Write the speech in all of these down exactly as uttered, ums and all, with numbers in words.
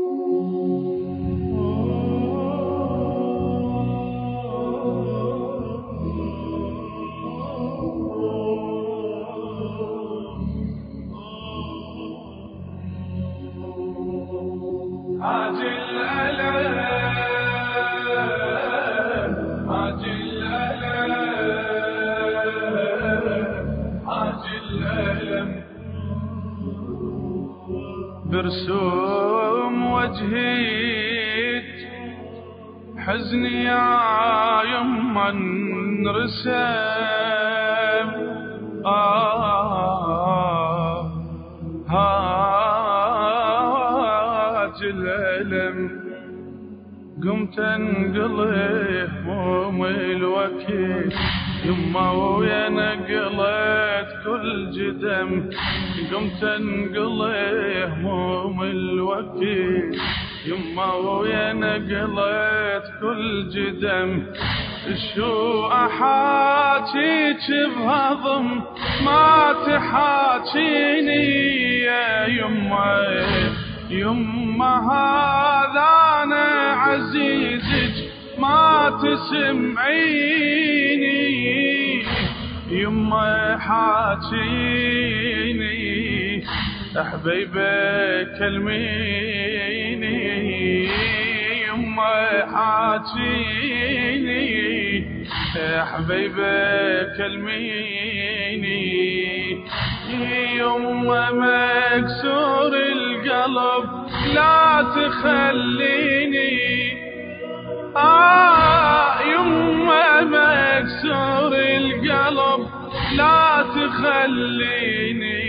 عاجل ألم عاجل ألم عاجل ألم برسوم وجهك حزني يا يما انرسم آه عاجل ألم قمت انقلي هموم الوكيل يما ويا نقلت كل جدم قمت انقلي هموم الوكيل يما ويا نقلت كل جدم شو احاكيك بهضم ما تحاكيني يا يما يما هذا انا عزيزك ما تسمعيني يما حاكيني حبيبك كلميني يما حاكيني حبيبك كلميني يما مكسور القلب لا تخليني آه يما مكسور القلب لا تخليني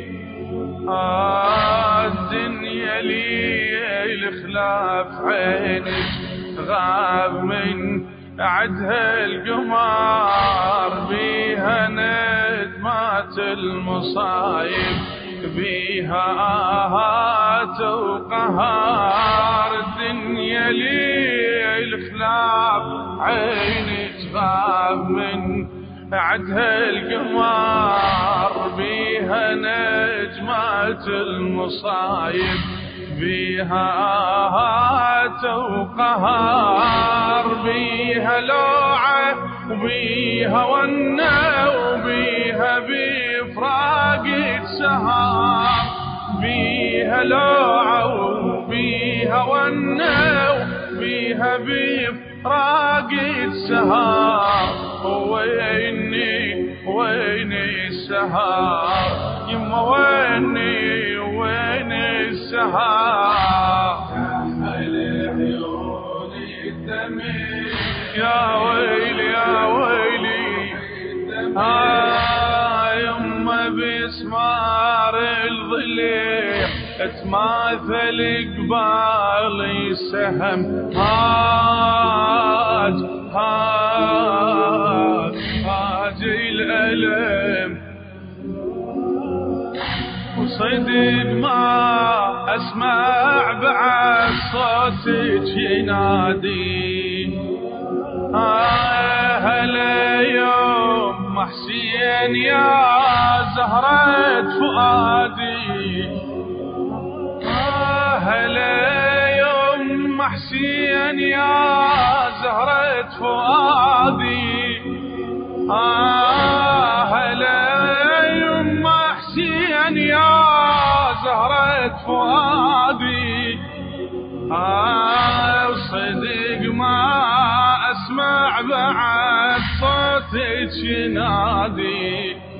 آه الدنيا لي الخلاف عينك غاب من عدها القمر بيها ندمات المصايب بيها آهات وقهار الدنيا لي الخلاف عينك غاب من عدها القمر بيها نجمات المصايب بيها آهات وقهار بيها لوعة وبيها ونة وبيها بفراقك سهار بيها لوعة وبيها ونة وبيها بفراقك سهار ويني ويني السهار يما ويني ويني السهار يا ويلي يا ويلي آه يما بسمار الظليل اتماثل قبالي سهم هاج هاج هاج الألم وصدق ما أسمع بعد صوتك ينادي آه هلا يوم محسين يا زهرة فؤادي آه هلا يوم محسين يا زهرة فؤادي آه هلا يوم محسين يا زهرة فؤادي آه صدق ما أسمع بعد صوتك ينادي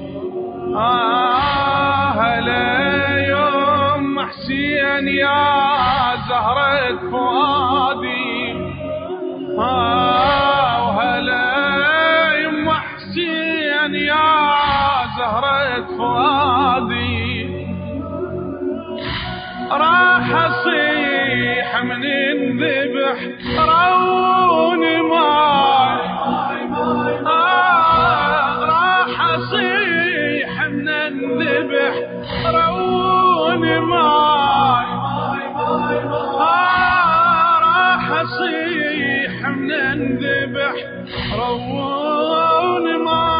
آه هلا يوم محسين يا زهرة فؤادي آه وهلا يوم محسين يا زهرة فؤادي راح اصيح من الذبح روني ماي آه راح اصيح من الذبح روني ماي آه راح اصيح من الذبح روني ماي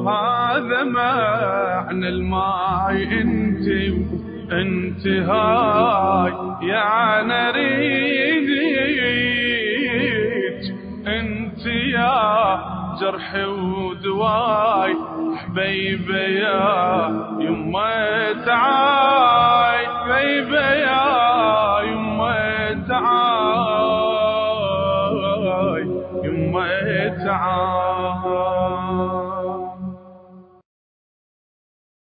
وهذا معنى الماي انت انت هاي يا نريدك انت يا جرحي ودواي حبيبه يا يمه تعاي حبيبه يا يمه تعاي يمه تعاي